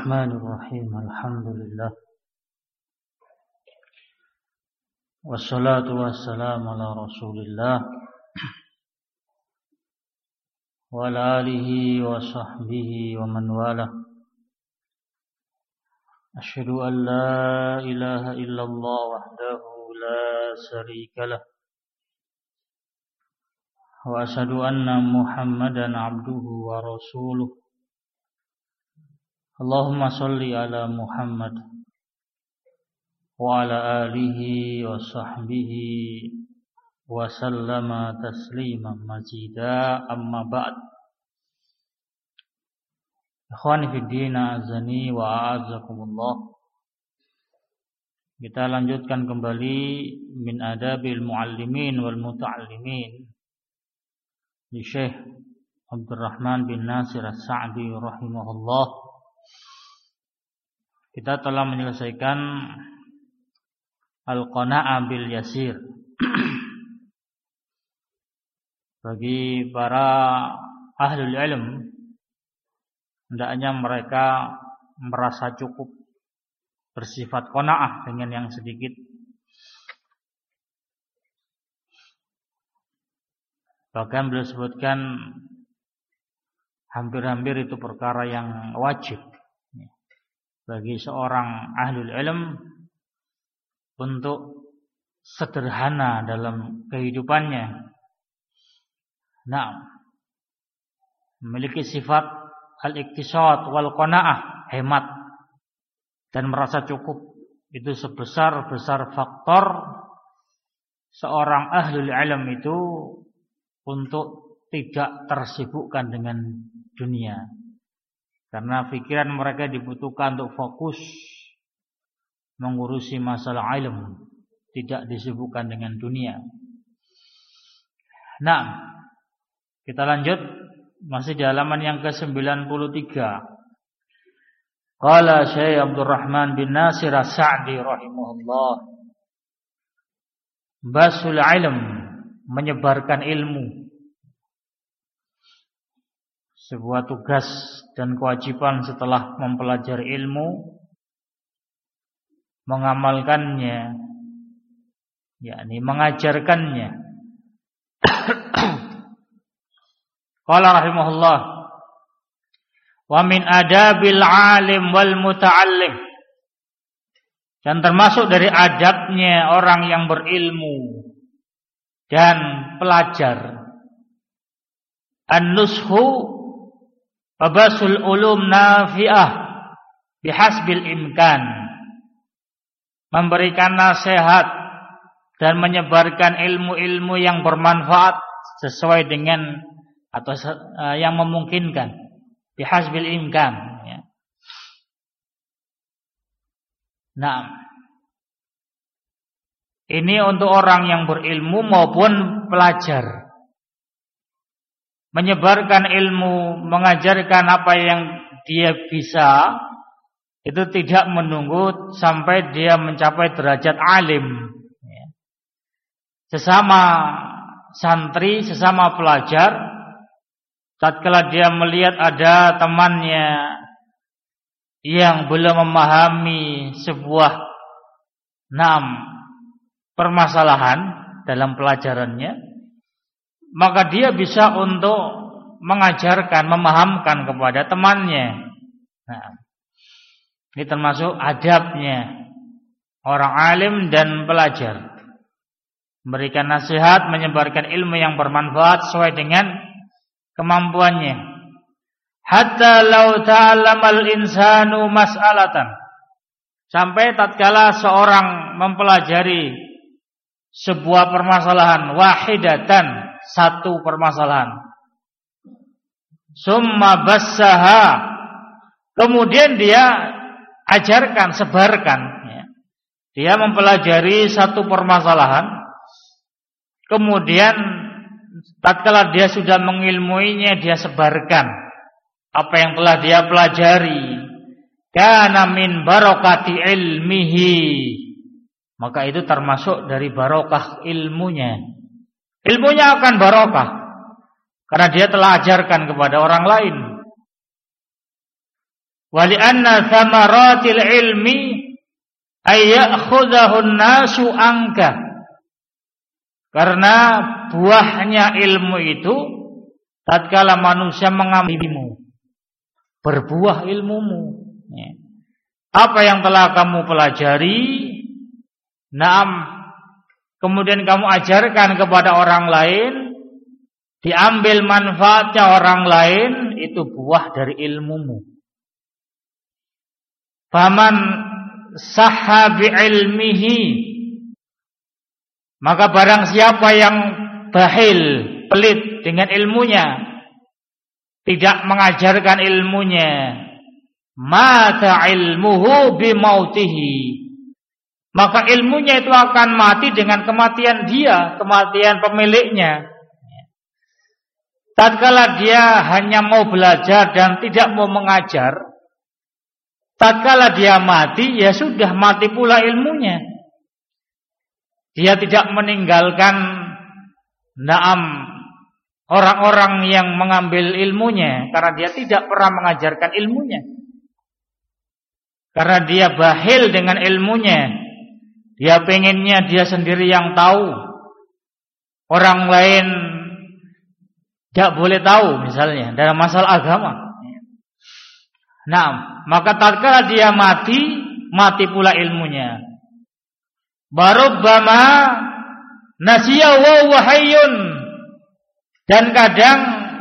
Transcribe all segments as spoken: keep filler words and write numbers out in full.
Bismillahirrahmanirrahim. Alhamdulillah. Wassalatu wassalamu ala Rasulillah wa ala alihi wa sahbihi wa man wala. Asyhadu an la ilaha illallah wahdahu la syarika lah. Wa asyhadu anna Muhammadan abduhu wa rasuluh. Allahumma salli ala Muhammad wa ala alihi wa sahbihi wa sallama tasliman mazida, amma ba'd. Ikhwani fid din, azani wa a'azakumullah. Kita lanjutkan kembali min adabil muallimin wal muta'allimin di Syekh Abdurrahman bin Nasir As-Sa'di rahimahullah. Kita telah menyelesaikan Al-Qana'ah bil Yasir. Bagi para ahlul ilm, hendaknya mereka merasa cukup, bersifat qanaah dengan yang sedikit. Bahkan beliau sebutkan hampir-hampir itu perkara yang wajib bagi seorang ahlul ilm untuk sederhana dalam kehidupannya. Nah, memiliki sifat al-iktisad wal qanaah, hemat dan merasa cukup. Itu sebesar-besar faktor seorang ahlul ilm itu untuk tidak tersibukkan dengan dunia. Karena pikiran mereka dibutuhkan untuk fokus mengurusi masalah ilmu, tidak disibukkan dengan dunia. Nah, kita lanjut masih di halaman yang ke sembilan puluh tiga. Qala Syekh Abdurrahman bin Nasir As-Sa'di rahimahullah. Basul ilm, menyebarkan ilmu. Sebuah tugas dan kewajiban setelah mempelajari ilmu, mengamalkannya, yakni mengajarkannya. Qala rahimahullah, wa min adabil alim wal muta'allim, dan termasuk dari adabnya orang yang berilmu dan pelajar, an-nushu Fabasul ulum nafi'ah bihasbil imkan, memberikan nasihat dan menyebarkan ilmu-ilmu yang bermanfaat sesuai dengan atau uh, yang memungkinkan, bihasbil imkan, ya. Nah, ini untuk orang yang berilmu maupun pelajar. Menyebarkan ilmu, mengajarkan apa yang dia bisa, itu tidak menunggu sampai dia mencapai derajat alim. Sesama santri, sesama pelajar, tatkala dia melihat ada temannya yang belum memahami sebuah enam permasalahan dalam pelajarannya, maka dia bisa untuk mengajarkan, memahamkan kepada temannya. Nah, ini termasuk adabnya orang alim dan pelajar. Memberikan nasihat, menyebarkan ilmu yang bermanfaat sesuai dengan kemampuannya. Hatta law ta'allamal insanu mas'alatan, sampai tatkala seorang mempelajari sebuah permasalahan, wahidatan, satu permasalahan, summa bassaha, kemudian dia ajarkan, sebarkan, ya. Dia mempelajari satu permasalahan, kemudian tatkala dia sudah mengilmuinya, dia sebarkan apa yang telah dia pelajari. Kana min barokati ilmihi, maka itu termasuk dari barokah ilmunya. Ilmunya akan barokah karena dia telah ajarkan kepada orang lain. Wa li anna thamaratil ilmi ay ya'khudhahu an-nasu anka. Karena buahnya ilmu itu tatkala manusia mengambilmu, berbuah ilmumu. Apa yang telah kamu pelajari, naam, kemudian kamu ajarkan kepada orang lain, diambil manfaatnya orang lain, itu buah dari ilmumu. Faman sahha bi'ilmihi, maka barang siapa yang bahil, pelit dengan ilmunya, tidak mengajarkan ilmunya, mata ilmuhu bimautihi, maka ilmunya itu akan mati dengan kematian dia, kematian pemiliknya. Tatkala dia hanya mau belajar dan tidak mau mengajar, tatkala dia mati, ya sudah mati pula ilmunya. Dia tidak meninggalkan naam orang-orang yang mengambil ilmunya, karena dia tidak pernah mengajarkan ilmunya. Karena dia bahil dengan ilmunya. Dia pengennya dia sendiri yang tahu, orang lain tidak boleh tahu, misalnya dalam masalah agama. Nah, maka tatkala dia mati, mati pula ilmunya. Barubbama nasiya wa wahyun, dan kadang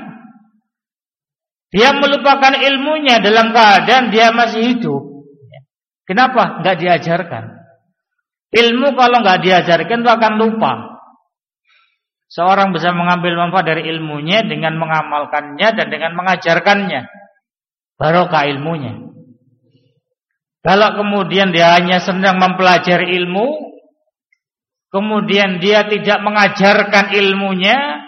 dia melupakan ilmunya dalam keadaan dia masih hidup. Kenapa? Enggak diajarkan. Ilmu kalau enggak diajarkan itu akan lupa. Seorang bisa mengambil manfaat dari ilmunya dengan mengamalkannya dan dengan mengajarkannya. Barokah ilmunya. Kalau kemudian dia hanya sedang mempelajari ilmu, kemudian dia tidak mengajarkan ilmunya,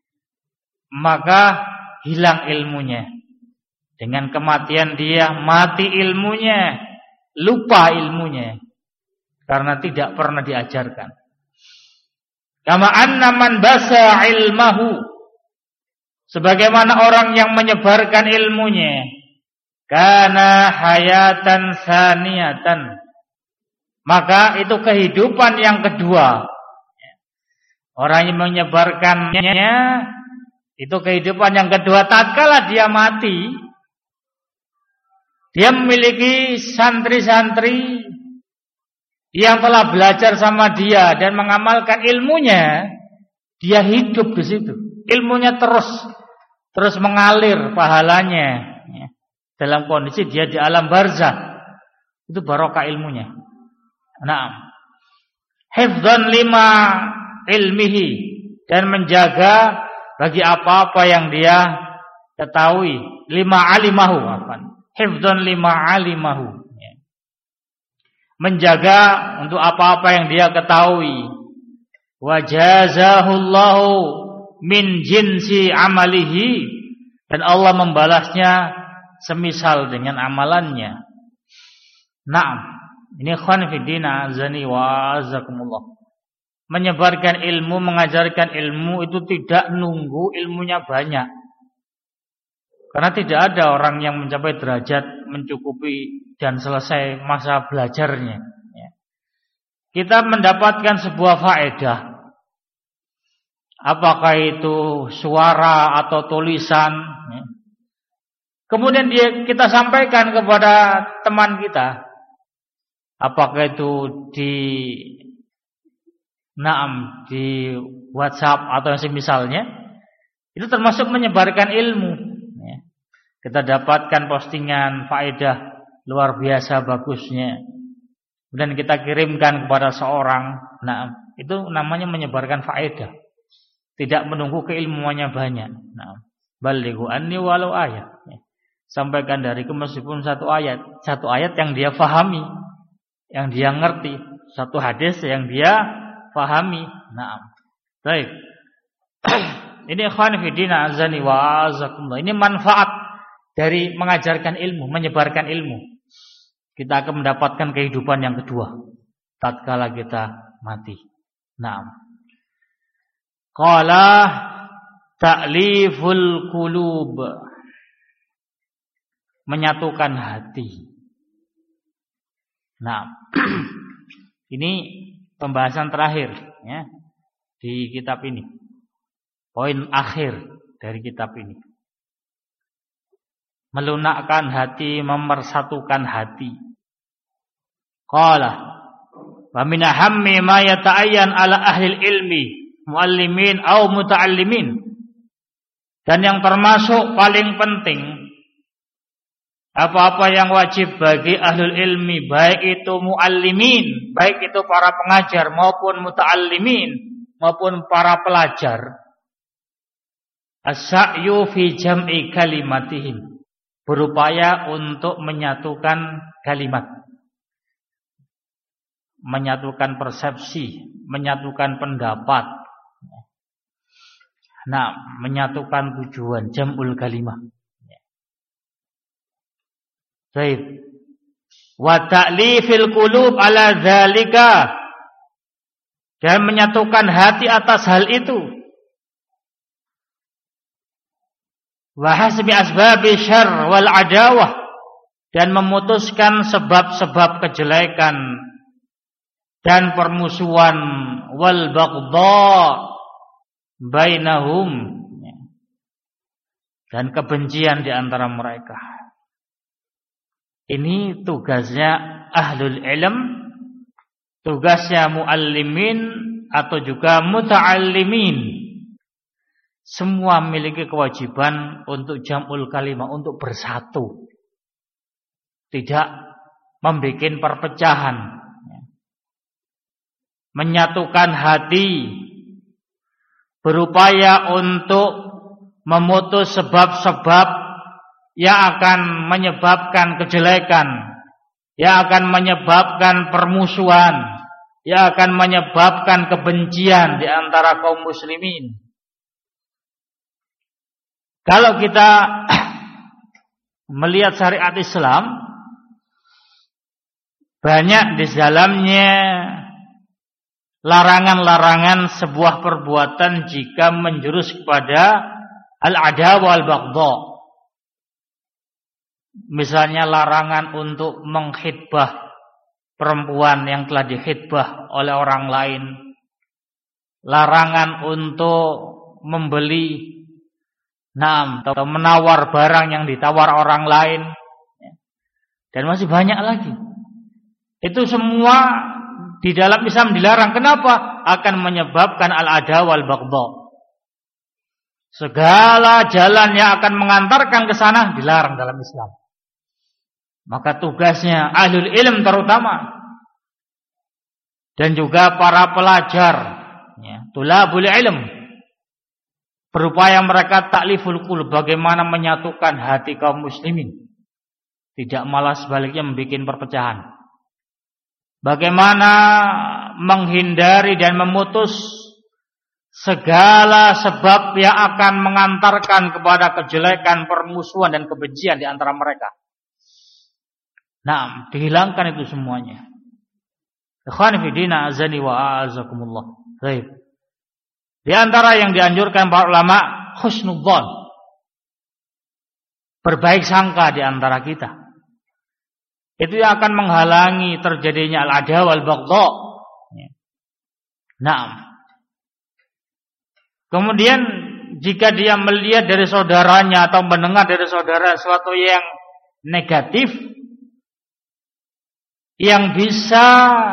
maka hilang ilmunya. Dengan kematian dia mati ilmunya, lupa ilmunya, karena tidak pernah diajarkan. Kama anna man basa ilmahu, sebagaimana orang yang menyebarkan ilmunya, kana hayatan saniyatan, maka itu kehidupan yang kedua. Orang yang menyebarkannya itu kehidupan yang kedua. Tatkala dia mati, dia memiliki santri-santri yang telah belajar sama dia dan mengamalkan ilmunya. Dia hidup di situ. Ilmunya terus terus mengalir pahalanya. Dalam kondisi dia di alam barzah, itu barokah ilmunya. Naam. Hifdzan lima ilmihi, dan menjaga bagi apa-apa yang dia ketahui. Lima alimahu, apa? Hifdzan lima alimahu. Menjaga untuk apa-apa yang dia ketahui. Wa jazahullahu min jinsi amalihi, dan Allah membalasnya semisal dengan amalannya. Naam, ini ikhwan fillah azani wa azakumullah. Menyebarkan ilmu, mengajarkan ilmu itu tidak nunggu ilmunya banyak. Karena tidak ada orang yang mencapai derajat mencukupi dan selesai masa belajarnya. Kita mendapatkan sebuah faedah, apakah itu suara atau tulisan, kemudian dia kita sampaikan kepada teman kita, apakah itu di naam di WhatsApp atau semisalnya, itu termasuk menyebarkan ilmu. Kita dapatkan postingan faedah luar biasa bagusnya, dan kita kirimkan kepada seorang. Nah, itu namanya menyebarkan faedah. Tidak menunggu keilmuannya banyak. Nah, balighu anni walau ayat. Sampaikan dariku meskipun satu ayat, satu ayat yang dia fahami, yang dia ngerti, satu hadis yang dia fahami. Nah, baik. Ini ikhwan fillah azani wa azakumullah. Ini manfaat dari mengajarkan ilmu, menyebarkan ilmu. Kita akan mendapatkan kehidupan yang kedua tatkala kita mati. Naam. Qala ta'liful qulub. menyatukan hati. Nah, ini pembahasan terakhir ya di kitab ini. Poin akhir dari kitab ini. Melunakkan hati, memersatukan hati. Qala wa min ahammi ma yata'ayyan ala ahli ilmi muallimin au muta'allimin. Dan yang termasuk paling penting, apa-apa yang wajib bagi ahlul ilmi, baik itu muallimin, baik itu para pengajar maupun muta'allimin, maupun para pelajar, as-sa'yu fi jam'i kalimatihim, berupaya untuk menyatukan kalimat, menyatukan persepsi, menyatukan pendapat, nah, menyatukan tujuan, jam'ul kalimah. Baik. Wa ta'lifil qulub ala dzalika, dan menyatukan hati atas hal itu. Wa hasbi asbabi syarr wal adawah, dan memutuskan sebab-sebab kejelekan dan permusuhan, wal baghdha bainahum, dan kebencian di antara mereka. Ini tugasnya ahlul ilm, tugasnya muallimin atau juga muta'allimin. Semua memiliki kewajiban untuk jam'ul kalimah, untuk bersatu, tidak membuat perpecahan, menyatukan hati, berupaya untuk memutus sebab-sebab yang akan menyebabkan kejelekan, yang akan menyebabkan permusuhan, yang akan menyebabkan kebencian di antara kaum muslimin. Kalau kita melihat syariat Islam, banyak di dalamnya larangan-larangan sebuah perbuatan jika menjurus kepada al-adawah wal-baghdha. Misalnya larangan untuk mengkhidbah perempuan yang telah dikhidbah oleh orang lain, larangan untuk membeli, nah, atau menawar barang yang ditawar orang lain, dan masih banyak lagi. Itu semua di dalam Islam dilarang. Kenapa? Akan menyebabkan al-adawah wal-baghdha. Segala jalan yang akan mengantarkan ke sana dilarang dalam Islam. Maka tugasnya ahlul ilm terutama, dan juga para pelajar, ya, tulabul ilm, berupaya mereka takliful qulub, bagaimana menyatukan hati kaum muslimin, tidak malah sebaliknya membuat perpecahan. Bagaimana menghindari dan memutus segala sebab yang akan mengantarkan kepada kejelekan, permusuhan dan kebencian di antara mereka. Nah, dihilangkan itu semuanya. Ikhwan fillah azani wa a'azakumullah. Baik. Di antara yang dianjurkan para ulama, husnudzon, berbaik sangka di antara kita. Itu yang akan menghalangi terjadinya al-adawah wal-baghdha. Nah, kemudian jika dia melihat dari saudaranya atau mendengar dari saudara sesuatu yang negatif, yang bisa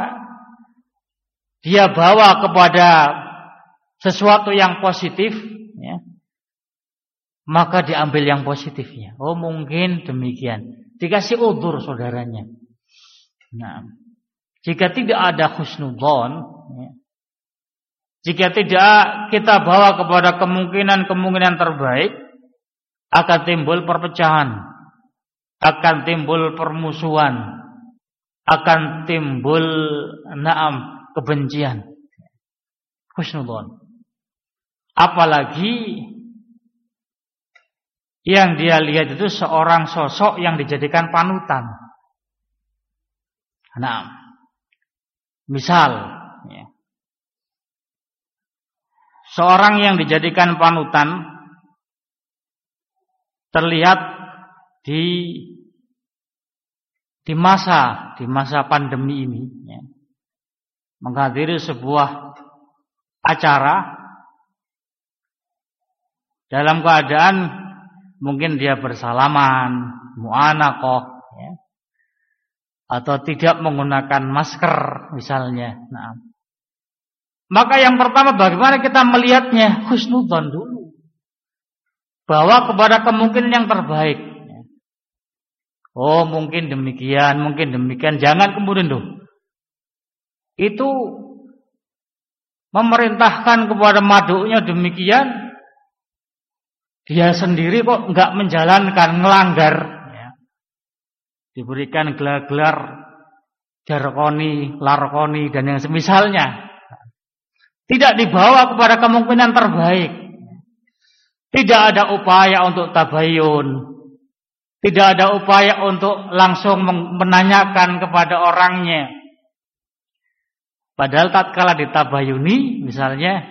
dia bawa kepada sesuatu yang positif, ya, maka diambil yang positifnya. Oh, mungkin demikian. Dikasih udzur saudaranya. Nah, jika tidak ada husnudzon, ya, jika tidak kita bawa kepada kemungkinan-kemungkinan terbaik, akan timbul perpecahan, akan timbul permusuhan, akan timbul naam kebencian. Husnudzon. Apalagi yang dia lihat itu seorang sosok yang dijadikan panutan. Nah, misal, ya, seorang yang dijadikan panutan terlihat di di masa di masa pandemi ini ya, menghadiri sebuah acara dalam keadaan mungkin dia bersalaman, mu'anaqah ya, atau tidak menggunakan masker misalnya. Nah, maka yang pertama bagaimana kita melihatnya? Husnudzon dulu, bahwa kepada kemungkinan yang terbaik. Oh mungkin demikian, mungkin demikian. Jangan kemudian tuh itu memerintahkan kepada maduknya demikian, dia sendiri kok enggak menjalankan, ngelanggar ya. Diberikan gelar-gelar jarkoni, larkoni dan yang semisalnya. Tidak dibawa kepada kemungkinan terbaik. Tidak ada upaya untuk tabayun. Tidak ada upaya untuk langsung menanyakan kepada orangnya. Padahal tatkala ditabayuni misalnya,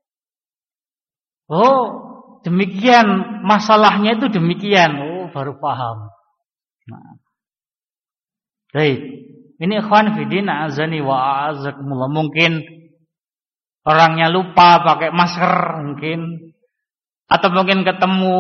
oh demikian masalahnya itu demikian, oh baru paham. Nah, baik, ini ikhwan fillah azani wa azakumullah. Mungkin orangnya lupa pakai masker mungkin, atau mungkin ketemu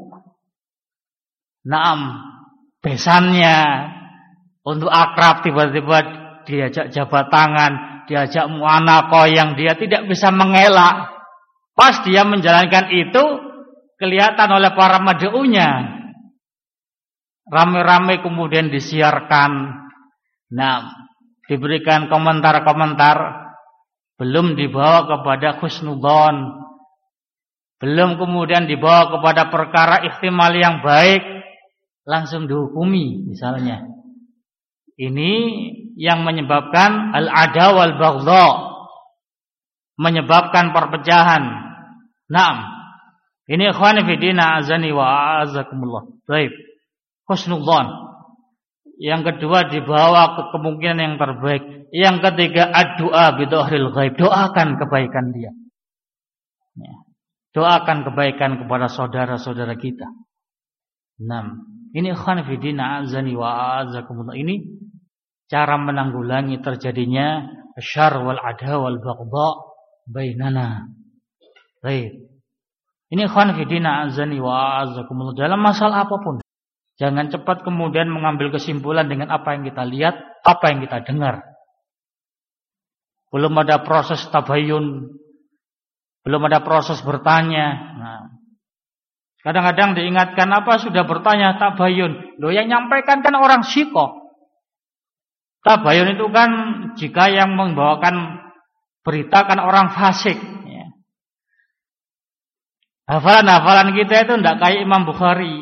naam besannya untuk akrab, tiba-tiba diajak jabat tangan, diajak mu'anaqah yang dia tidak bisa mengelak. Pas dia menjalankan itu kelihatan oleh para mad'unya. Rame-rame kemudian disiarkan. Nah, diberikan komentar-komentar, belum dibawa kepada husnudzon, belum kemudian dibawa kepada perkara ihtimal yang baik, langsung dihukumi misalnya. Ini yang menyebabkan al-ada wal baghdha, menyebabkan perpecahan. Naam. Ini ikhwani fi din azani wa azakumullah. Baik. Husnudzon. Yang kedua dibawa ke kemungkinan yang terbaik. Yang ketiga ad-du'a bi dhahril ghaib. Doakan kebaikan dia. Ya. Doakan kebaikan kepada saudara-saudara kita. Naam. Ini ikhwani fi din azani wa azakumullah. Ini cara menanggulangi terjadinya syarr wal ada wal baghdha bainana. Baik. Ini ikhwan fillah azani wa azakumullah, dalam masalah apapun. Jangan cepat kemudian mengambil kesimpulan dengan apa yang kita lihat, apa yang kita dengar. Belum ada proses tabayun, belum ada proses bertanya. Nah, kadang-kadang diingatkan apa sudah bertanya tabayun. Loh yang nyampaikan kan orang syikoh. Tabayun itu kan jika yang membawakan berita kan orang fasik ya. Hafalan-hafalan kita itu tidak kayak Imam Bukhari.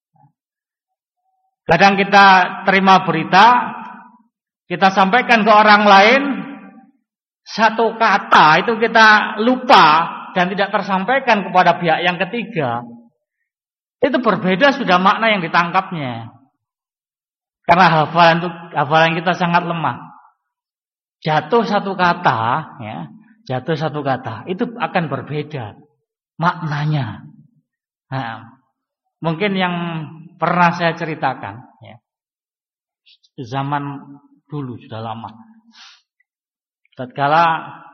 Kadang kita terima berita, kita sampaikan ke orang lain, satu kata itu kita lupa dan tidak tersampaikan kepada pihak yang ketiga. Itu berbeda sudah makna yang ditangkapnya. Karena hafalan itu, hafalan kita sangat lemah. Jatuh satu kata, ya, jatuh satu kata, itu akan berbeda maknanya. Nah, mungkin yang pernah saya ceritakan, ya, zaman dulu sudah lama. Tatkala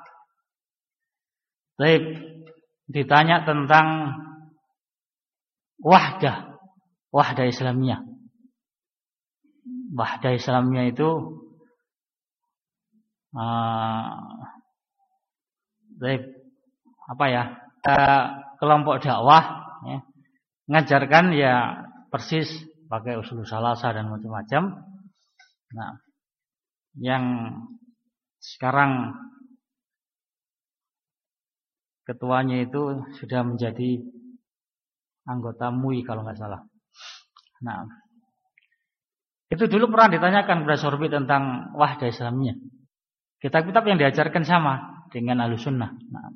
baik ditanya tentang wahdah, wahdah Islamiyah. Wahdah Islamiyah itu uh, baik, apa ya, uh, kelompok dakwah ya, mengajarkan ya persis pakai usul salasa dan macam-macam. Nah, yang sekarang ketuanya itu sudah menjadi anggota M U I kalau nggak salah. Nah, itu dulu pernah ditanyakan kepada Sorbi tentang wahdah Islamiyah. Kitab-kitab yang diajarkan sama dengan Ahlussunnah. Nah,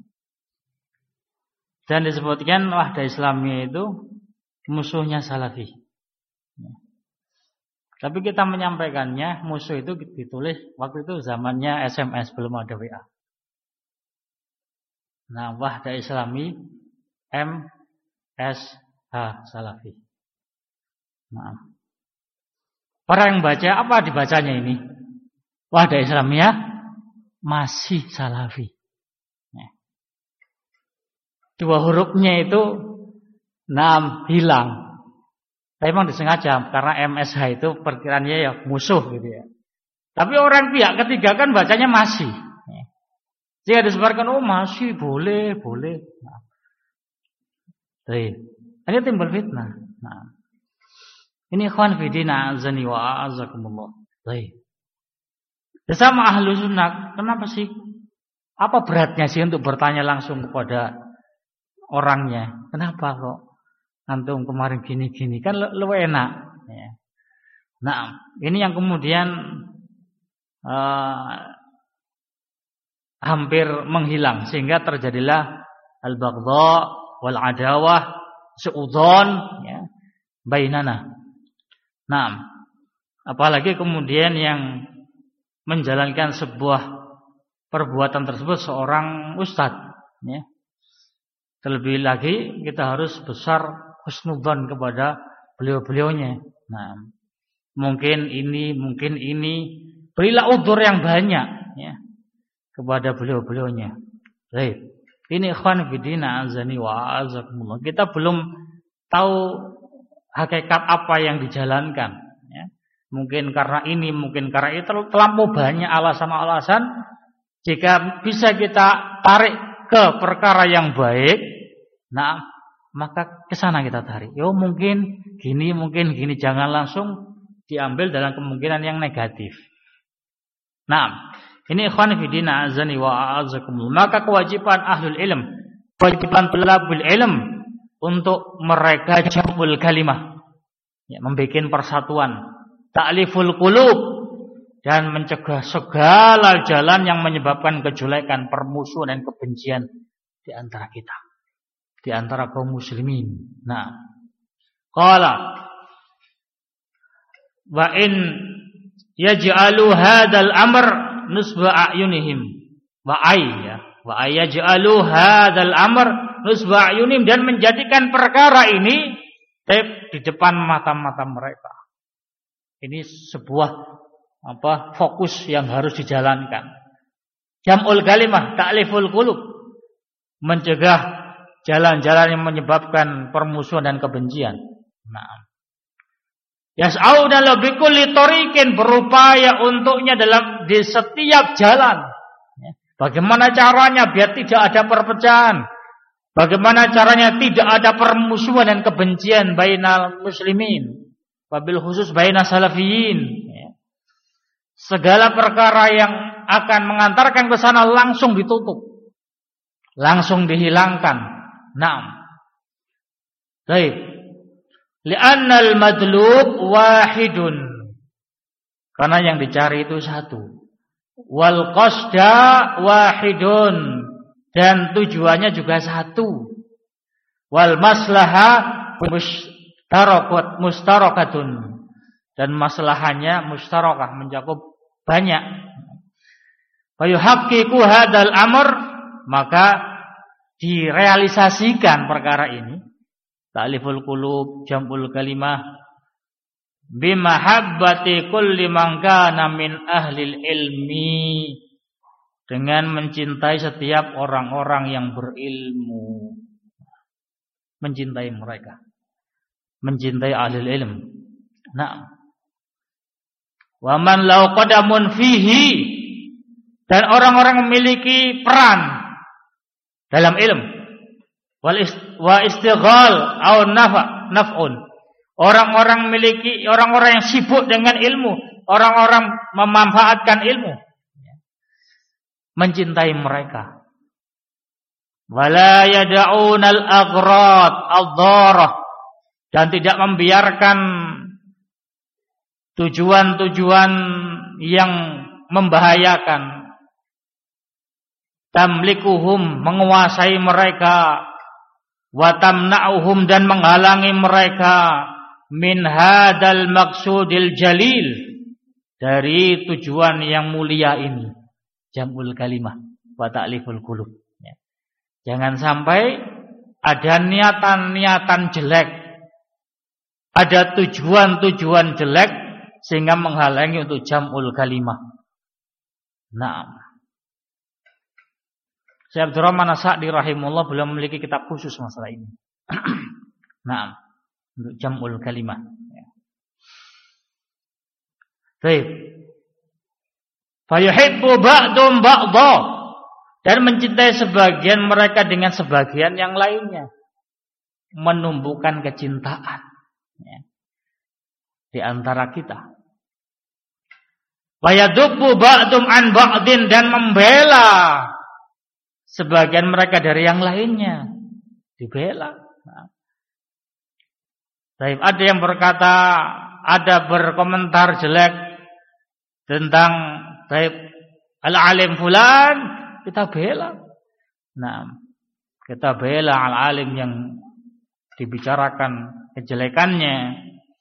dan disebutkan wahdah Islamiyah itu musuhnya Salafi. Ya. Tapi kita menyampaikannya musuh itu ditulis waktu itu zamannya S M S, belum ada W A. Nah, wahdah Islami M S H Salafi. Nah, Orang yang baca apa dibacanya ini? Wadah Islamiyah masih salafi. Dua hurufnya itu enam hilang. Tapi memang disengaja karena M S H itu perkiraannya ya musuh gitu ya. Tapi orang pihak ketiga kan bacanya masih. Jika disebarkan oh masih boleh, boleh. Nah. Ini timbul fitnah. Nah. Ini ikhwan fillah azani wa azakumullah. Baik. Sama ahlu sunnah, kenapa sih? Apa beratnya sih untuk bertanya langsung kepada orangnya? Kenapa kok antum kemarin gini-gini? Kan lebih enak. Ya. Nah, ini yang kemudian uh, hampir menghilang sehingga terjadilah al-baghdha wal adawah su'udzon ya, bainana. Nah, apalagi kemudian yang menjalankan sebuah perbuatan tersebut seorang ustadz ya. Terlebih lagi kita harus besar husnudzon kepada beliau-beliaunya. Nah, mungkin ini, mungkin ini, berilah udzur yang banyak ya kepada beliau-beliaunya. Baik. Ini ikhwan fillah azani wa azakumullah. Kita belum tahu hakikat apa yang dijalankan ya. Mungkin karena ini, mungkin karena itu, terlampau banyak alasan-alasan. Jika bisa kita tarik ke perkara yang baik, nah maka ke sana kita tarik. Yo mungkin gini, mungkin gini, jangan langsung diambil dalam kemungkinan yang negatif. Nah, ini ikhwan fillah azani wa a'azakumullah. Maka kewajiban ahlul ilm, kewajiban pelabul ilm untuk mereka jamul kalimah, ya, membikin persatuan, ta'liful qulub, dan mencegah segala jalan yang menyebabkan kejelekan, permusuhan dan kebencian di antara kita, di antara kaum muslimin. Nah, qala wa in yaj'alu hadzal amr nusba a'yunihim wa ay ya wa ayaj'alu hadzal amr nusba a'yunihim, dan menjadikan perkara ini tep di depan mata-mata mereka. Ini sebuah apa fokus yang harus dijalankan. Jam'ul kalimah, ta'liful qulub, mencegah jalan-jalan yang menyebabkan permusuhan dan kebencian. Nah, yas'auna la bikulli tariqin, berupaya untuknya dalam di setiap jalan. Bagaimana caranya biar tidak ada perpecahan? Bagaimana caranya tidak ada permusuhan dan kebencian bainal muslimin, wabil khusus bainal salafiyin. Segala perkara yang akan mengantarkan ke sana langsung ditutup, langsung dihilangkan. Naam. Baik. Li'annal madlub wahidun, karena yang dicari itu satu. Wal qasda wahidun, dan tujuannya juga satu. Wal maslaha mustarokat mustarokatun, dan maslahannya mustarakah, mencakup banyak. Wa yuhaqqiqu hadzal amr, maka direalisasikan perkara ini, ta'liful qulub, jam'ul kalimah, bimahabbati kulli man kana min ahlil ilmi, dengan mencintai setiap orang-orang yang berilmu, mencintai mereka, mencintai ahlul ilm. Nah, wa man law qadamun fihi, dan orang-orang memiliki peran dalam ilmu, wal wa istighal au nafa naf'un, orang-orang memiliki, orang-orang yang sibuk dengan ilmu, orang-orang memanfaatkan ilmu, mencintai mereka. Wala yad'un al-aghrad ad-dharah, dan tidak membiarkan tujuan-tujuan yang membahayakan, tamlikuhum, menguasai mereka, wa tamna'uhum, dan menghalangi mereka, min hadal maqsudil jalil, dari tujuan yang mulia ini, jam'ul kalimah wa ta'liful qulub. Ya. Jangan sampai ada niatan-niatan jelek, ada tujuan-tujuan jelek sehingga menghalangi untuk jam'ul kalimah. Naam. Syekh Abdurrahman As-Sa'di rahimahullah beliau memiliki kitab khusus masalah ini. Naam, untuk jam'ul kalimah. Baik. Fayuhibbu ba'dum ba'dha, dan mencintai sebagian mereka dengan sebagian yang lainnya, menumbuhkan kecintaan ya, di antara kita. Wayadubbu ba'dum an ba'din, dan membela sebagian mereka dari yang lainnya, dibela. Nah. Baik, ada yang berkata, ada berkomentar jelek tentang baik al-alim fulan, kita bela. Nah, kita bela al-alim yang dibicarakan kejelekannya.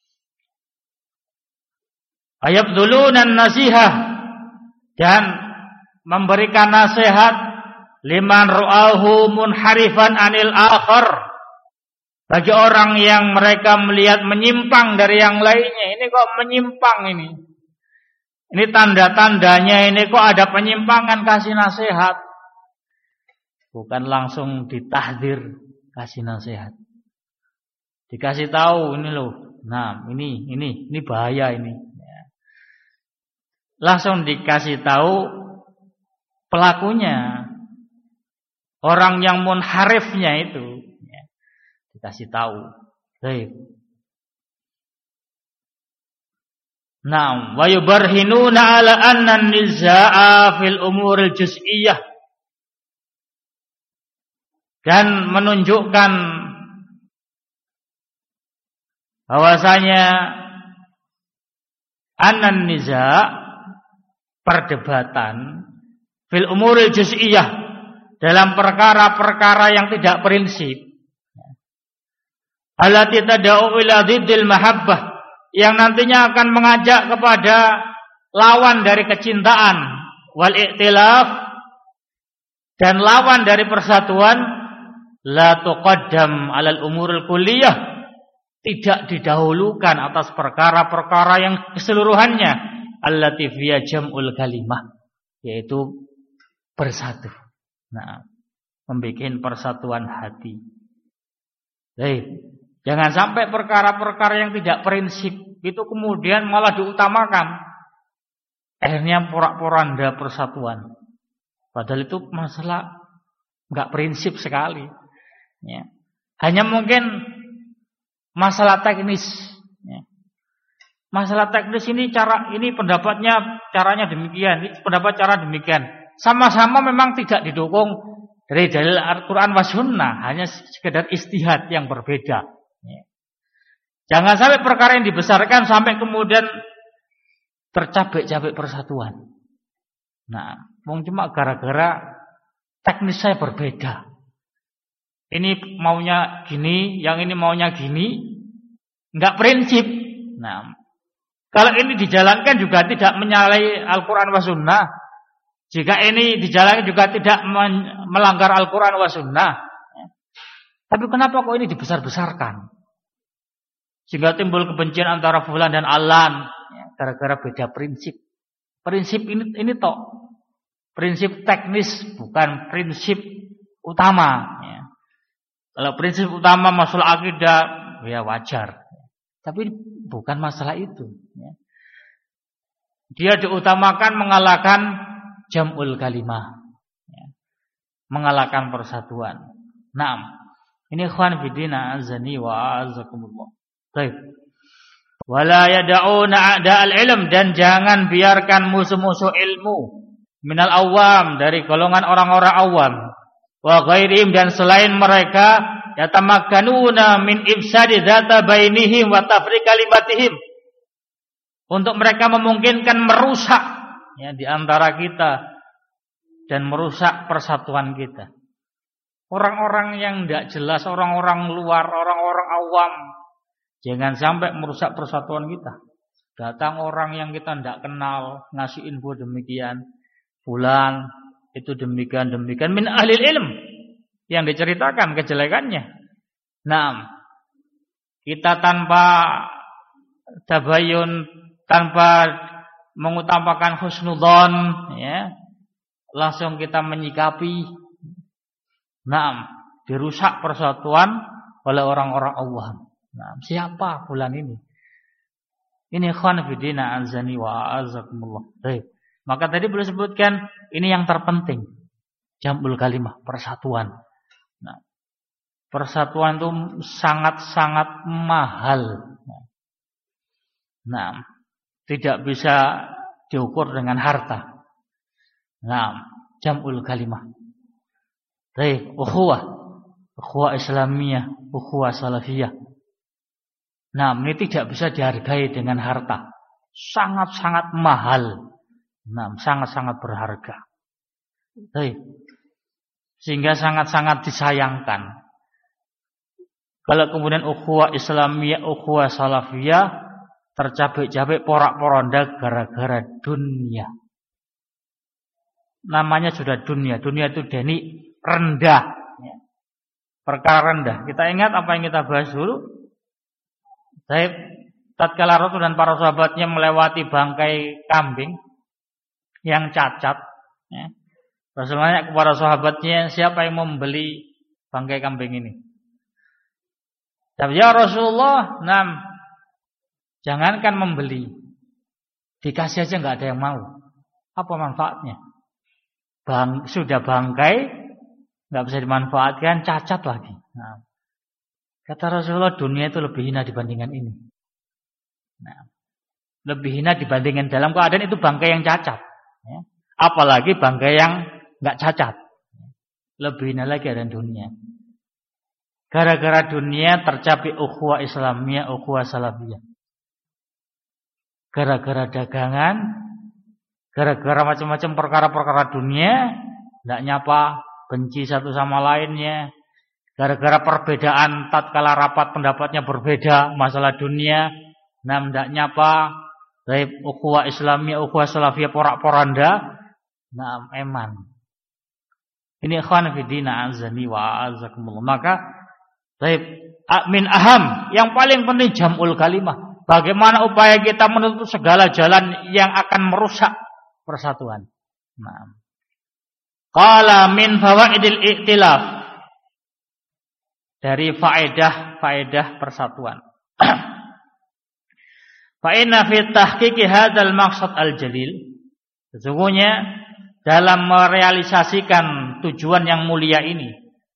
Ayabdulunan nasihah, dan memberikan nasihat liman ru'ahu munharifan anil akhar, bagi orang yang mereka melihat menyimpang dari yang lainnya. Ini kok menyimpang ini. Ini tanda-tandanya ini kok ada penyimpangan, kasih nasihat. Bukan langsung ditahdir, kasih nasihat. Dikasih tahu ini loh. Nah, ini ini ini bahaya ini. Langsung dikasih tahu pelakunya. Orang yang munharifnya itu ya, dikasih tahu. Baik. Naam, wa yubarhinuna ala anna an-nizaa'a fil umuril juz'iyyah, dan menunjukkan bahwasanya annan niza', perdebatan, fil umuril juz'iyyah, dalam perkara-perkara yang tidak prinsip, allati tad'u ila diddil mahabbah, yang nantinya akan mengajak kepada lawan dari kecintaan, wal iktilaf, dan lawan dari persatuan, la tuqaddam alal umuril kulliyah, tidak didahulukan atas perkara-perkara yang keseluruhannya, allati fiya jam'ul kalimah, yaitu bersatu. Nah, membikin persatuan hati. Baik, jangan sampai perkara-perkara yang tidak prinsip itu kemudian malah diutamakan. Akhirnya porak-poranda persatuan. Padahal itu masalah enggak prinsip sekali. Ya. Hanya mungkin masalah teknis. Ya. Masalah teknis ini cara ini pendapatnya caranya demikian, ini pendapat cara demikian. Sama-sama memang tidak didukung dari dalil Al-Quran wa Sunnah, hanya sekedar istihad yang berbeda. Ya. Jangan sampai perkara yang dibesarkan sampai kemudian tercabik-cabik persatuan. Nah, mungkin cuma gara-gara teknis saya berbeda. Ini maunya gini, yang ini maunya gini, enggak prinsip. Nah, kalau ini dijalankan juga tidak menyalahi Al-Quran wa Sunnah. Jika ini dijalankan juga tidak melanggar Al-Quran wa Sunnah. Tapi kenapa kok ini dibesar-besarkan? Sehingga timbul kebencian antara fulan dan alan. Gara-gara beda prinsip. Prinsip ini ini toh. Prinsip teknis, bukan prinsip utama. Kalau prinsip utama masalah akidah, ya wajar. Tapi bukan masalah itu. Dia diutamakan mengalahkan jam'ul kalimah, mengalahkan persatuan. Naam. Ini ikhwan fillah azani wa azakumullah. Baik. Wala yad'una a'da'al ilm, dan jangan biarkan musuh-musuh ilmu minal awam, dari golongan orang-orang awam, wa ghairihim, dan selain mereka, yatamakkanuna min ifsadi dzata bainihim wa tafriq kalimatihim, untuk mereka memungkinkan merusak ya di antara kita dan merusak persatuan kita. Orang-orang yang tidak jelas, orang-orang luar, orang-orang awam, jangan sampai merusak persatuan kita. Datang orang yang kita tidak kenal, ngasih info demikian, fulan itu demikian demikian min ahlil ilm, yang diceritakan kejelekannya. Nah, kita tanpa tabayun, tanpa mengutamakan husnudzon, ya, langsung kita menyikapi, nah, dirusak persatuan oleh orang-orang Allah. Nah, siapa bulan ini? Ini ikhwan fillah azani wa azakumullah. Baik. Maka tadi boleh sebutkan ini yang terpenting. Jam'ul kalimah, persatuan. Nah, persatuan itu sangat-sangat mahal. Nah, tidak bisa diukur dengan harta. Nah, jam'ul kalimah. Baik, ukhuwah, ukhuwah Islamiyah, ukhuwah Salafiyah. Nah, ini tidak bisa dihargai dengan harta. Sangat-sangat mahal. Nah, sangat-sangat berharga. Baik. Sehingga sangat-sangat disayangkan. Kalau kemudian ukhuwah Islamiyah, ukhuwah Salafiyah tercabik-cabik porak-poranda gara-gara dunia. Namanya sudah dunia. Dunia itu deni rendah. Perkara rendah. Kita ingat apa yang kita bahas dulu. Baik, tatkala Rasul dan para sahabatnya melewati bangkai kambing yang cacat, ya, Rasul nanya kepada sahabatnya, siapa yang mau membeli bangkai kambing ini? Ya Rasulullah, nah, jangankan membeli, dikasih aja nggak ada yang mau. Apa manfaatnya? Bang, sudah bangkai, nggak bisa dimanfaatkan, cacat lagi. Nah, kata Rasulullah, dunia itu lebih hina dibandingkan ini. Nah, lebih hina dibandingkan dalam keadaan itu bangkai yang cacat. Ya. Apalagi bangkai yang nggak cacat. Lebih hina lagi ada dunia. Gara-gara dunia tercapek ukhuwah Islamiyah, ukhuwah Salafiyah. Gara-gara dagangan, gara-gara macam-macam perkara-perkara dunia, tidak nyapa, benci satu sama lainnya. Gara-gara perbedaan tatkala rapat pendapatnya berbeda masalah dunia, nah tidak nyapa, baik ukhuwah Islamiyah, ukhuwah Salafiyah porak-poranda, nah eman. Ini ikhwan fillah azani wa azakumullah. Maka baik min aham, yang paling penting jam'ul kalimah. Bagaimana upaya kita menutup segala jalan yang akan merusak persatuan. Nah. Qala min fawaidil i'tilaf. Dari faedah-faedah persatuan. Fa inna fi tahqiqi hadzal maqsad al-jalil, sesungguhnya dalam merealisasikan tujuan yang mulia ini,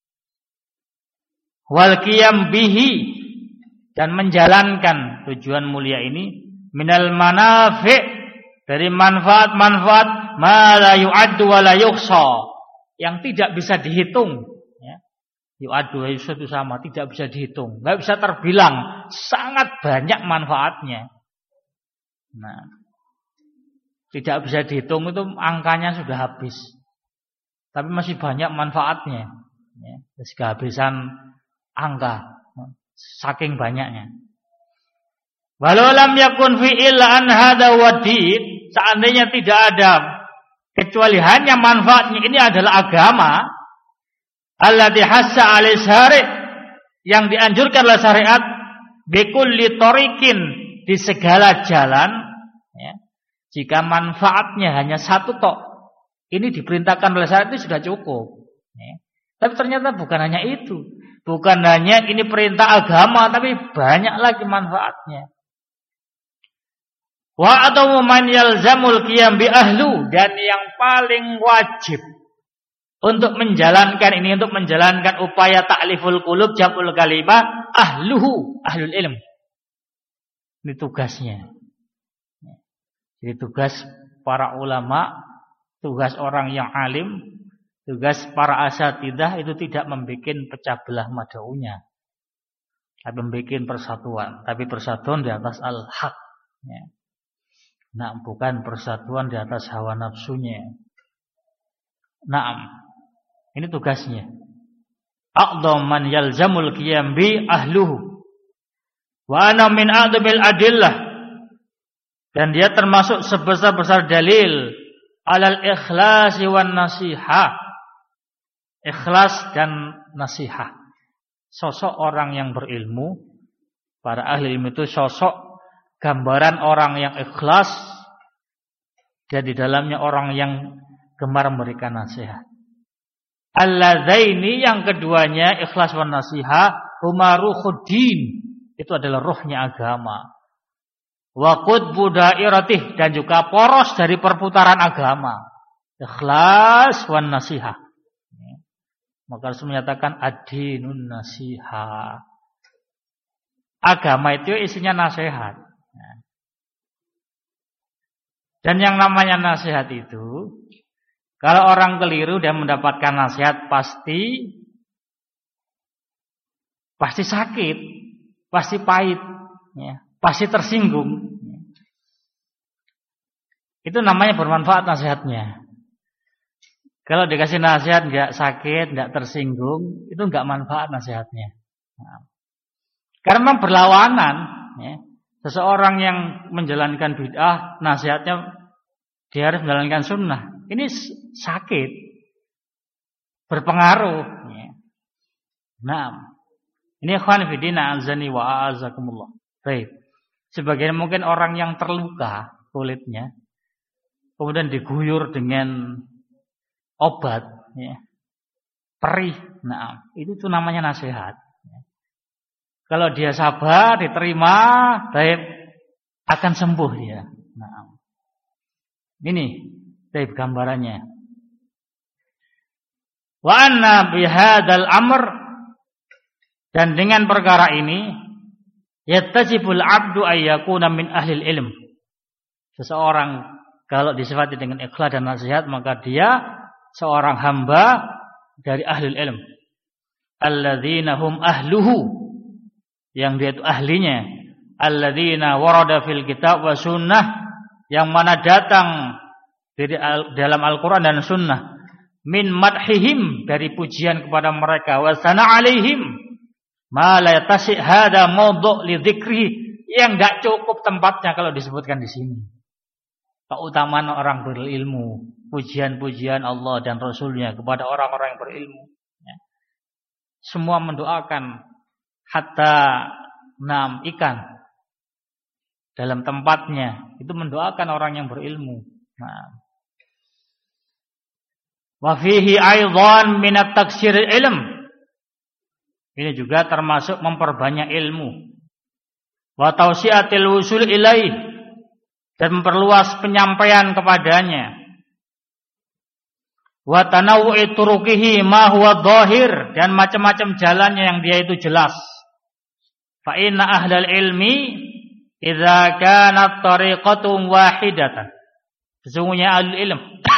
wal qiyam bihi, dan menjalankan tujuan mulia ini, minal manafi', dari manfaat-manfaat ma la yu'addu wa la yuhsa, yang tidak bisa dihitung. Yu'addu itu sama, tidak bisa dihitung, nggak bisa terbilang, sangat banyak manfaatnya. Nah, tidak bisa dihitung itu angkanya sudah habis, tapi masih banyak manfaatnya. Ya, kehabisan angka, saking banyaknya. Walau lam yakun fi illa an hada wadid, seandainya tidak ada kecuali hanya manfaatnya, ini adalah agama. Alladzi hassa 'alai syari', yang dianjurkan oleh syariat, bikulli tariqin, di segala jalan, ya. Jika manfaatnya hanya satu tok, ini diperintahkan oleh syariat, itu sudah cukup, ya. Tapi ternyata bukan hanya itu, bukan hanya ini perintah agama, tapi banyak lagi manfaatnya. Wa adamu man yalzamul qiyam bi ahlu, dan yang paling wajib untuk menjalankan ini, untuk menjalankan upaya ta'liful qulub, jam'ul kalimah, ahluhu, ahlul ilm. Ini tugasnya. Jadi tugas para ulama, tugas orang yang alim, tugas para asatidzah itu tidak membuat pecah belah madaunya, tapi membuat persatuan. Tapi persatuan di atas al-haq. Nah, bukan persatuan di atas hawa nafsunya. Naam. Ini tugasnya. Aqdam man yalzamul qiyam bi ahluhu. Wa ana min a'damil adillah. Dan dia termasuk sebesar-besar dalil alal ikhlasi wan nasihah. Ikhlas dan nasihah. Sosok orang yang berilmu, para ahli ilmu itu sosok gambaran orang yang ikhlas dan di dalamnya orang yang gemar memberikan nasihat. Alladzaini yang keduanya ikhlas wan nasiha huma ruhuddin, itu adalah rohnya agama. Wa qutbu dairatih, dan juga poros dari perputaran agama. Ikhlas wan nasiha. Maka Rasul menyatakan ad-dinun nasiha. Agama itu isinya nasihat. Dan yang namanya nasihat itu, kalau orang keliru dan mendapatkan nasihat pasti pasti sakit, pasti pahit, ya, pasti tersinggung. Itu namanya bermanfaat nasihatnya. Kalau dikasih nasihat nggak sakit, nggak tersinggung, itu nggak manfaat nasihatnya. Nah, karena memang berlawanan. Ya. Seseorang yang menjalankan bid'ah, nasihatnya dia harus menjalankan sunnah. Ini sakit, berpengaruh. Ya. Nah, ini ikhwan fillah azani wa a'azakumullah. Baik. Sebagian mungkin orang yang terluka kulitnya, kemudian diguyur dengan obat, ya, perih. Nah, itu tuh namanya nasihat. Kalau dia sabar, diterima, baik, akan sembuh dia. Nah, ini baik gambarannya. Wa anna bihadzal amr, dan dengan perkara ini yattajibul abdu ayyakuna min ahlil ilm. Seseorang kalau disifati dengan ikhlas dan nasihat, maka dia seorang hamba dari ahlul ilm. Alladzina hum ahluhu, yang dia itu ahlinya. Alladzina warada fil kitab wa sunnah, yang mana datang dari dalam Al-Quran dan sunnah. Min madhihim, dari pujian kepada mereka. Wa sana alaihim ma la yatasi' hada mawdu' li dzikri, yang enggak cukup tempatnya kalau disebutkan di sini. Keutamaan orang berilmu, pujian-pujian Allah dan Rasulnya kepada orang-orang yang berilmu. Semua mendoakan, hatta enam ikan dalam tempatnya itu mendoakan orang yang berilmu. Nah, wa fihi aidan min at-taksir ilm, ini juga termasuk memperbanyak ilmu. Wa tausiatil wusul ilaih, dan memperluas penyampaian kepadanya. Wa tanawwu'i turuqihi ma huwa dhahir, dan macam-macam jalannya yang dia itu jelas. Fa inna ahlal ilmi idza kanat tariqatun wahidatan, sesungguhnya ahlul ilm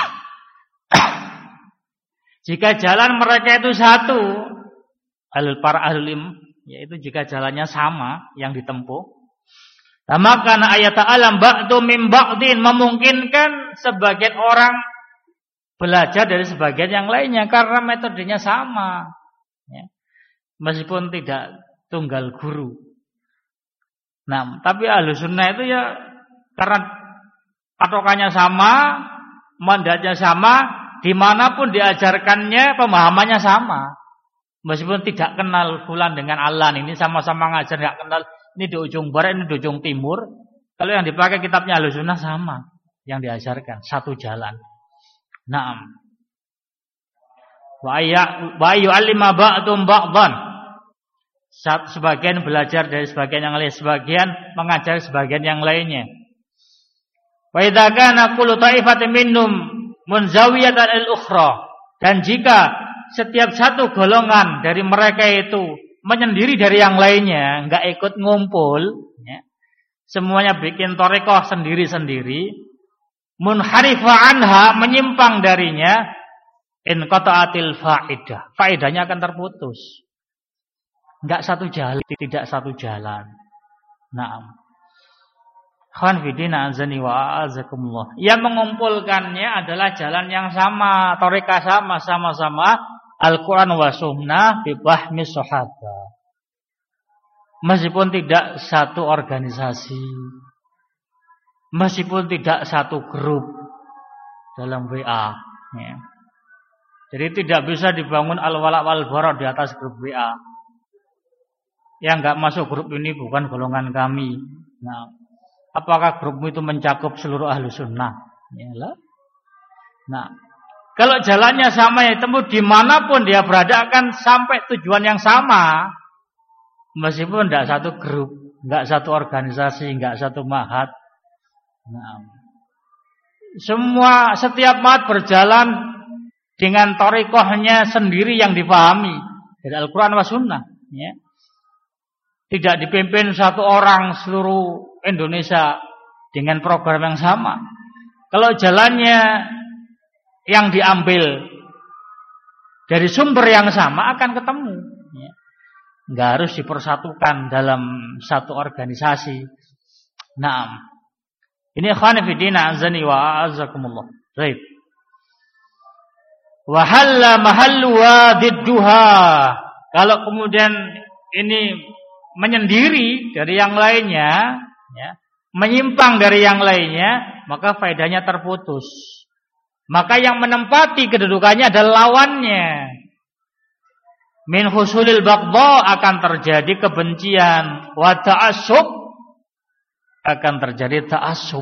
jika jalan mereka itu satu, ahlul para ahlul ilm, yaitu jika jalannya sama yang ditempuh, maka ayat alam ba'du min ba'din, memungkinkan sebagian orang belajar dari sebagian yang lainnya karena metodenya sama, ya. Meskipun tidak tunggal guru. Nah, tapi ahlu sunnah itu ya karena patokannya sama, mandatnya sama, dimanapun diajarkannya pemahamannya sama. Meskipun tidak kenal fulan dengan alan, ini sama-sama ngajar, nggak kenal ini di ujung barat, ini di ujung timur. Kalau yang dipakai kitabnya ahlu sunnah sama, yang diajarkan satu jalan. Naam. Wa ayyu alima ba'dum ba'dhan, sebagian belajar dari sebagian yang lain, sebagian mengajar sebagian yang lainnya. Wa idza kana kullu ta'ifatin minhum munzawiyatan al-ukhra, dan jika setiap satu golongan dari mereka itu menyendiri dari yang lainnya, enggak ikut ngumpul, ya, semuanya bikin thariqah sendiri-sendiri, munharifa anha, menyimpang darinya, in qata'atil fa'idah, faedahnya akan terputus. Enggak satu jalan, tidak satu jalan. Naam. Khan fidina azani wa azakumullah. Yang mengumpulkannya adalah jalan yang sama, thariqah sama, sama-sama Al-Quran wa sunnah bi fahmi sahabat. Meskipun tidak satu organisasi, meskipun tidak satu grup dalam W A, ya. Jadi tidak bisa dibangun al-wala wal bara di atas grup W A. Yang enggak masuk grup ini bukan golongan kami. Nah, Apakah grupmu itu mencakup seluruh ahlu sunnah? Yalah. Nah, kalau jalannya sama ya temu dimanapun dia berada akan sampai tujuan yang sama. Meskipun tidak satu grup, nggak satu organisasi, nggak satu ma'had. Nah, semua setiap ma'had berjalan dengan thariqahnya sendiri yang dipahami dari Al-Quran wa Sunnah. Ya. Tidak dipimpin satu orang seluruh Indonesia dengan program yang sama. Kalau jalannya yang diambil dari sumber yang sama akan ketemu. Ya. Nggak harus dipersatukan dalam satu organisasi. Nah, ini ikhwan fillah azani wa azakumullah. Baik. Wa halla mahallu wadidduha. Kalau kemudian ini menyendiri dari yang lainnya, ya, menyimpang dari yang lainnya, maka faedahnya terputus. Maka yang menempati kedudukannya adalah lawannya. Min husulil baghdha akan terjadi kebencian, wa ta'assub akan terjadi ta'assub.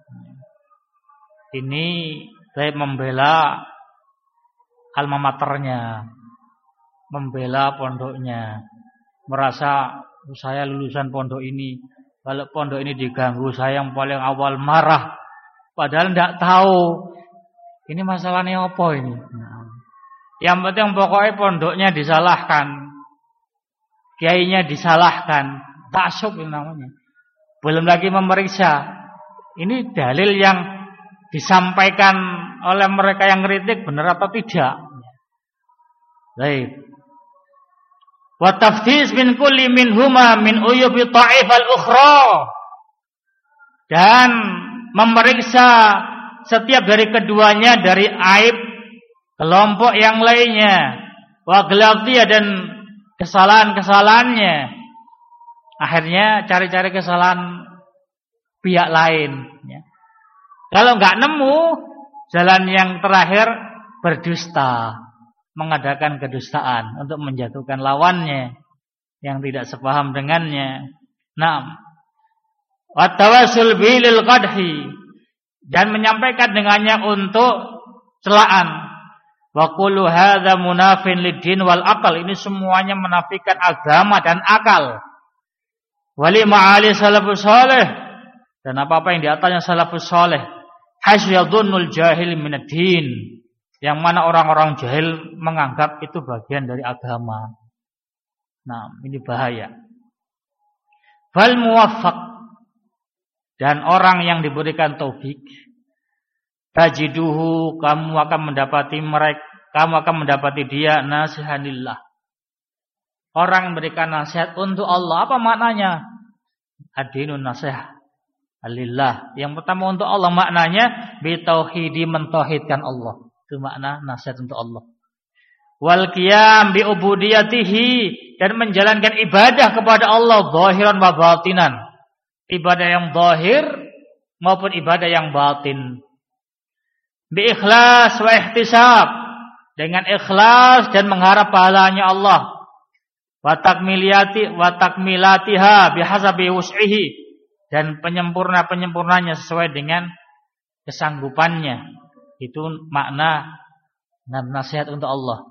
Ini saya membela alma maternya, membela pondoknya, merasa saya lulusan pondok ini, kalau pondok ini diganggu saya yang paling awal marah, padahal tidak tahu ini masalahnya apa ini. Yang penting pokoknya pondoknya disalahkan, kiainya disalahkan, ta'assub itu namanya. Belum lagi memeriksa ini dalil yang disampaikan oleh mereka yang kritik benar atau tidak. Baik. Wa taftiz min kulli minhuma min uyubi ta'if al-ukhra. Dan memeriksa setiap dari keduanya dari aib kelompok yang lainnya. Wa ghalatiya dan kesalahan-kesalahannya. Akhirnya cari-cari kesalahan pihak lain. Ya. Kalau nggak nemu, jalan yang terakhir berdusta. Mengadakan kedustaan untuk menjatuhkan lawannya yang tidak sepaham dengannya. Naam. Wa tawassul bil qadhi dan menyampaikan dengannya untuk celaan. Wa qulu hadza munafin lid-din wal aqal, ini semuanya menafikan agama dan akal. Wali ma'ali salafus saleh, dan apa-apa yang di atasnya salafus saleh. Hasyadhunnul jahil minad-din, yang mana orang-orang jahil menganggap itu bagian dari agama. Nah, ini bahaya. Fal muwaffaq, dan orang yang diberikan taufik, tajiduhu, kamu akan mendapati mereka, kamu akan mendapati dia nasihanillah. Orang memberikan nasihat untuk Allah. Apa maknanya? Ad-dinun nasihah alillah. Yang pertama untuk Allah, maknanya bitauhidi, mentauhidkan Allah. Itu makna nasihat untuk Allah. Wal qiyam bi ubudiyatihi, dan menjalankan ibadah kepada Allah zahiran wa batinan. Ibadah yang zahir maupun ibadah yang batin. Bi ikhlas wa ihtisab, dengan ikhlas dan mengharap pahalanya Allah. Wa takmiliyati wa takmilatiha bihasabi wus'ihi, dan penyempurna-penyempurnanya sesuai dengan kesanggupannya. Itu makna nasihat untuk Allah.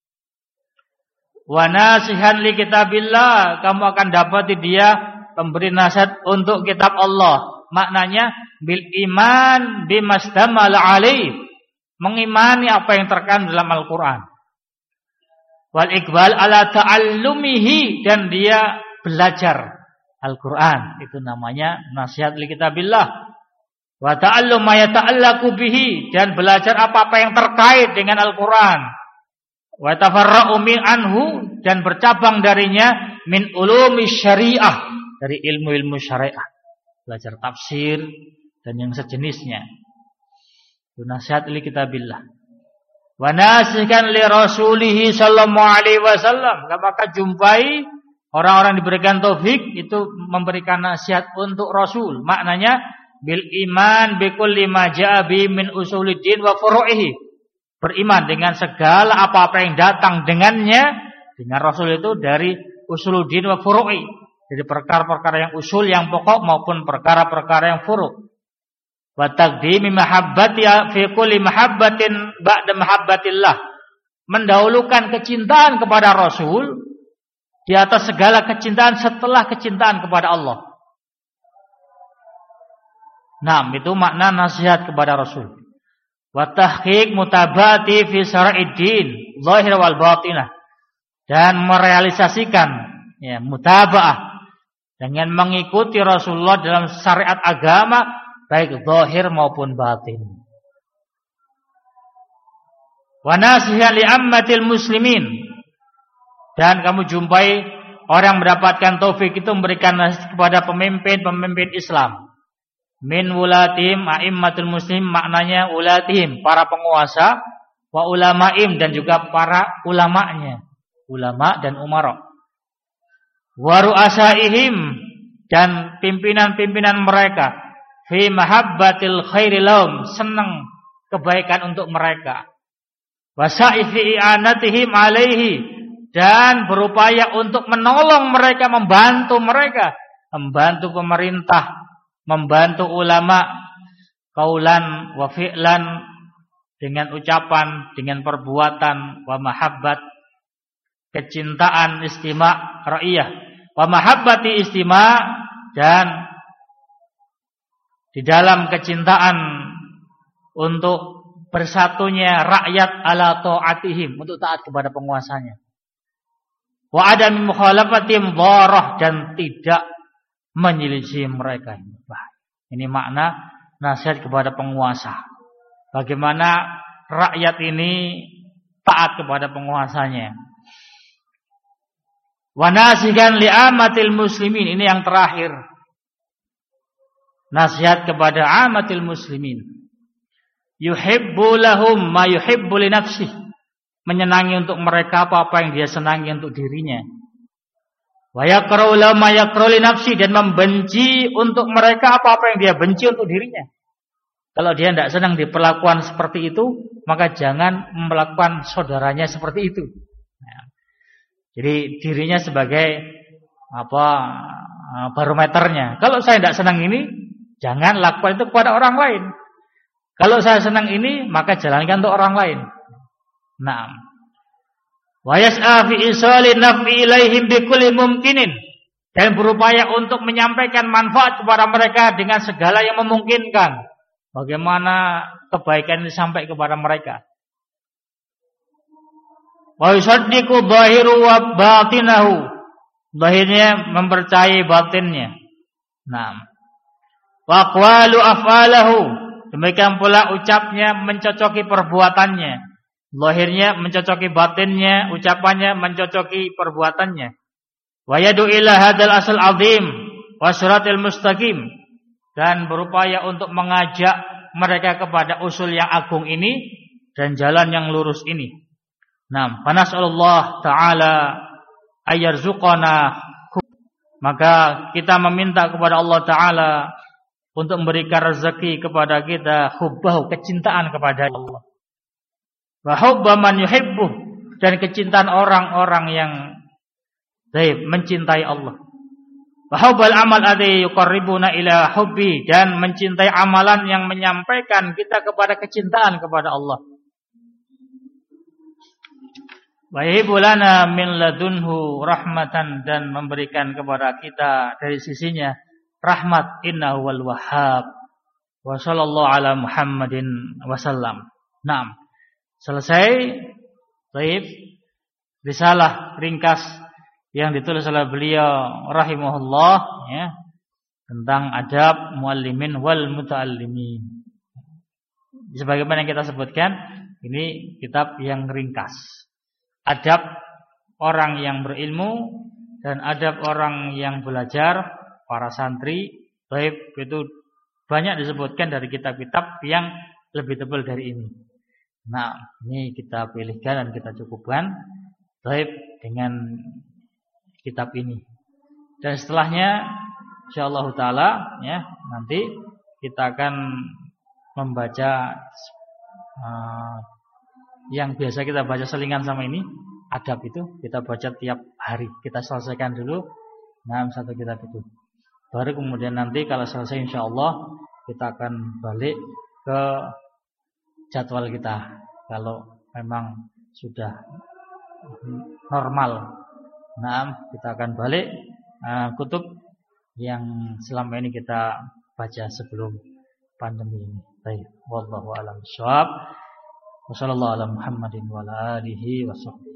Wa nasihan li kitabillah, kamu akan dapati dia pemberi nasihat untuk kitab Allah. Maknanya bil iman bimastamala alaih, mengimani apa yang terkandung dalam Al-Qur'an. Wal iqbal ala ta'allumihi, dan dia belajar Al-Qur'an. Itu namanya nasihat li kitabillah. Wa ta'allum ma yata'allaqu bihi, dan belajar apa-apa yang terkait dengan Al-Qur'an. Wa tafarra'u min anhu, dan bercabang darinya min ulumi syariah, dari ilmu-ilmu syariah. Belajar tafsir dan yang sejenisnya. Itu nasihat li kitabillah. Wa nasihan li rasulih sallallahu alaihi wasallam. Maka jumpai orang-orang diberikan taufik itu memberikan nasihat untuk Rasul. Maknanya bil iman bi kulli ma jaa bi min usuliddin wa furu'ihi, beriman dengan segala apa-apa yang datang dengannya, dengan Rasul itu dari usuluddin wa furu'i, Jadi perkara-perkara yang usul, yang pokok maupun perkara-perkara yang furu'. Wa taqdimi mahabbati fi kulli mahabbatin ba'da mahabbatillah. Mendahulukan kecintaan kepada Rasul di atas segala kecintaan setelah kecintaan kepada Allah. Nah, itu makna nasihat kepada Rasul. Wa tahqiq mutabati fi syara'iddin zahir wal batinah, dan merealisasikan ya mutaba'ah dengan mengikuti Rasulullah dalam syariat agama baik zahir maupun batin. Wa nasihan li ammatil muslimin, dan kamu jumpai orang mendapatkan taufik itu memberikan nasihat kepada pemimpin-pemimpin Islam. Min wulatim a'immatul muslim, maknanya ulatim para penguasa, wa ulamaim dan juga para ulamanya, ulama dan umara. Wa ru'asaihim dan pimpinan-pimpinan mereka, fi mahabbatil khairi lahum, senang kebaikan untuk mereka. Wa sa'ifi i'anatihim alaihi, dan berupaya untuk menolong mereka, membantu mereka, membantu pemerintah, membantu ulama, kaulan wa fi'lan, dengan ucapan, dengan perbuatan, wa mahabbat, kecintaan, istima' ra'iyah, wa mahabbati istima', dan di dalam kecintaan untuk bersatunya rakyat ala ta'atihim, untuk taat kepada penguasanya. Wa adami mukhalafatihim dharah, dan tidak menyelisih mereka. Ini makna nasihat kepada penguasa. Bagaimana rakyat ini taat kepada penguasanya. Wa nasihan li'amatil muslimin, ini yang terakhir. Nasihat kepada amatil muslimin. Yuhibbu lahum ma yuhibbu li nafsihi, menyenangi untuk mereka apa-apa yang dia senangi untuk dirinya. Wa yakrahu lahum ma yakrahu li nafsihi, dan membenci untuk mereka apa-apa yang dia benci untuk dirinya. Kalau dia tidak senang diperlakukan seperti itu, maka jangan melakukan saudaranya seperti itu. Nah, jadi dirinya sebagai apa barometernya. Kalau saya tidak senang ini, jangan lakukan itu kepada orang lain. Kalau saya senang ini, maka jalankan untuk orang lain. Nah, wa yas'a fi isali naf'i ilaihim bikulli mumkinin, dan berupaya untuk menyampaikan manfaat kepada mereka dengan segala yang memungkinkan. Bagaimana kebaikan ini sampai kepada mereka. Wa yusaddiqu dhahiru wa batinahu, zahirnya mempercayai batinnya. Nah, wa aqwalu af'alahu, demikian pula ucapnya mencocoki perbuatannya. Zahirnya mencocoki batinnya, ucapannya mencocoki perbuatannya. Wa yadu ila hadzal asal azim wa siratil mustaqim, dan berupaya untuk mengajak mereka kepada usul yang agung ini dan jalan yang lurus ini. Nah, fanasallallahu taala ayyarzuqana, maka kita meminta kepada Allah taala untuk memberikan rezeki kepada kita hubbahu, kecintaan kepada Allah. Wa hubba man yuhibbuh, dan kecintaan orang-orang yang baik mencintai Allah. Wa hubbal amal alladhi yuqarribuna ila hubbi, dan mencintai amalan yang menyampaikan kita kepada kecintaan kepada Allah. Wa yahibu lana min ladunhu rahmatan, dan memberikan kepada kita dari sisinya rahmat, innahu wal wahhab. Wa sallallahu ala Muhammadin wasallam. Naam. Selesai. Baik. Risalah ringkas yang ditulis oleh beliau rahimahullah ya, tentang adab muallimin wal muta'allimin. Sebagaimana yang kita sebutkan, ini kitab yang ringkas. Adab orang yang berilmu dan adab orang yang belajar, para santri, baik, itu banyak disebutkan dari kitab-kitab yang lebih tebal dari ini. Nah, ini kita pilihkan dan kita cukupkan baik dengan kitab ini. Dan setelahnya insyaallah taala ya, nanti kita akan membaca uh, yang biasa kita baca selingan sama ini, adab itu kita baca tiap hari. Kita selesaikan dulu Nah, satu kitab itu. Baru kemudian nanti kalau selesai insyaallah kita akan balik ke jadwal kita. Kalau memang sudah normal, nah kita akan balik uh, kutub yang selama ini kita baca sebelum pandemi ini. Baik, wallahu a'lam bishawab. Wassallallahu ala Muhammadin wa ala alihi wasallam.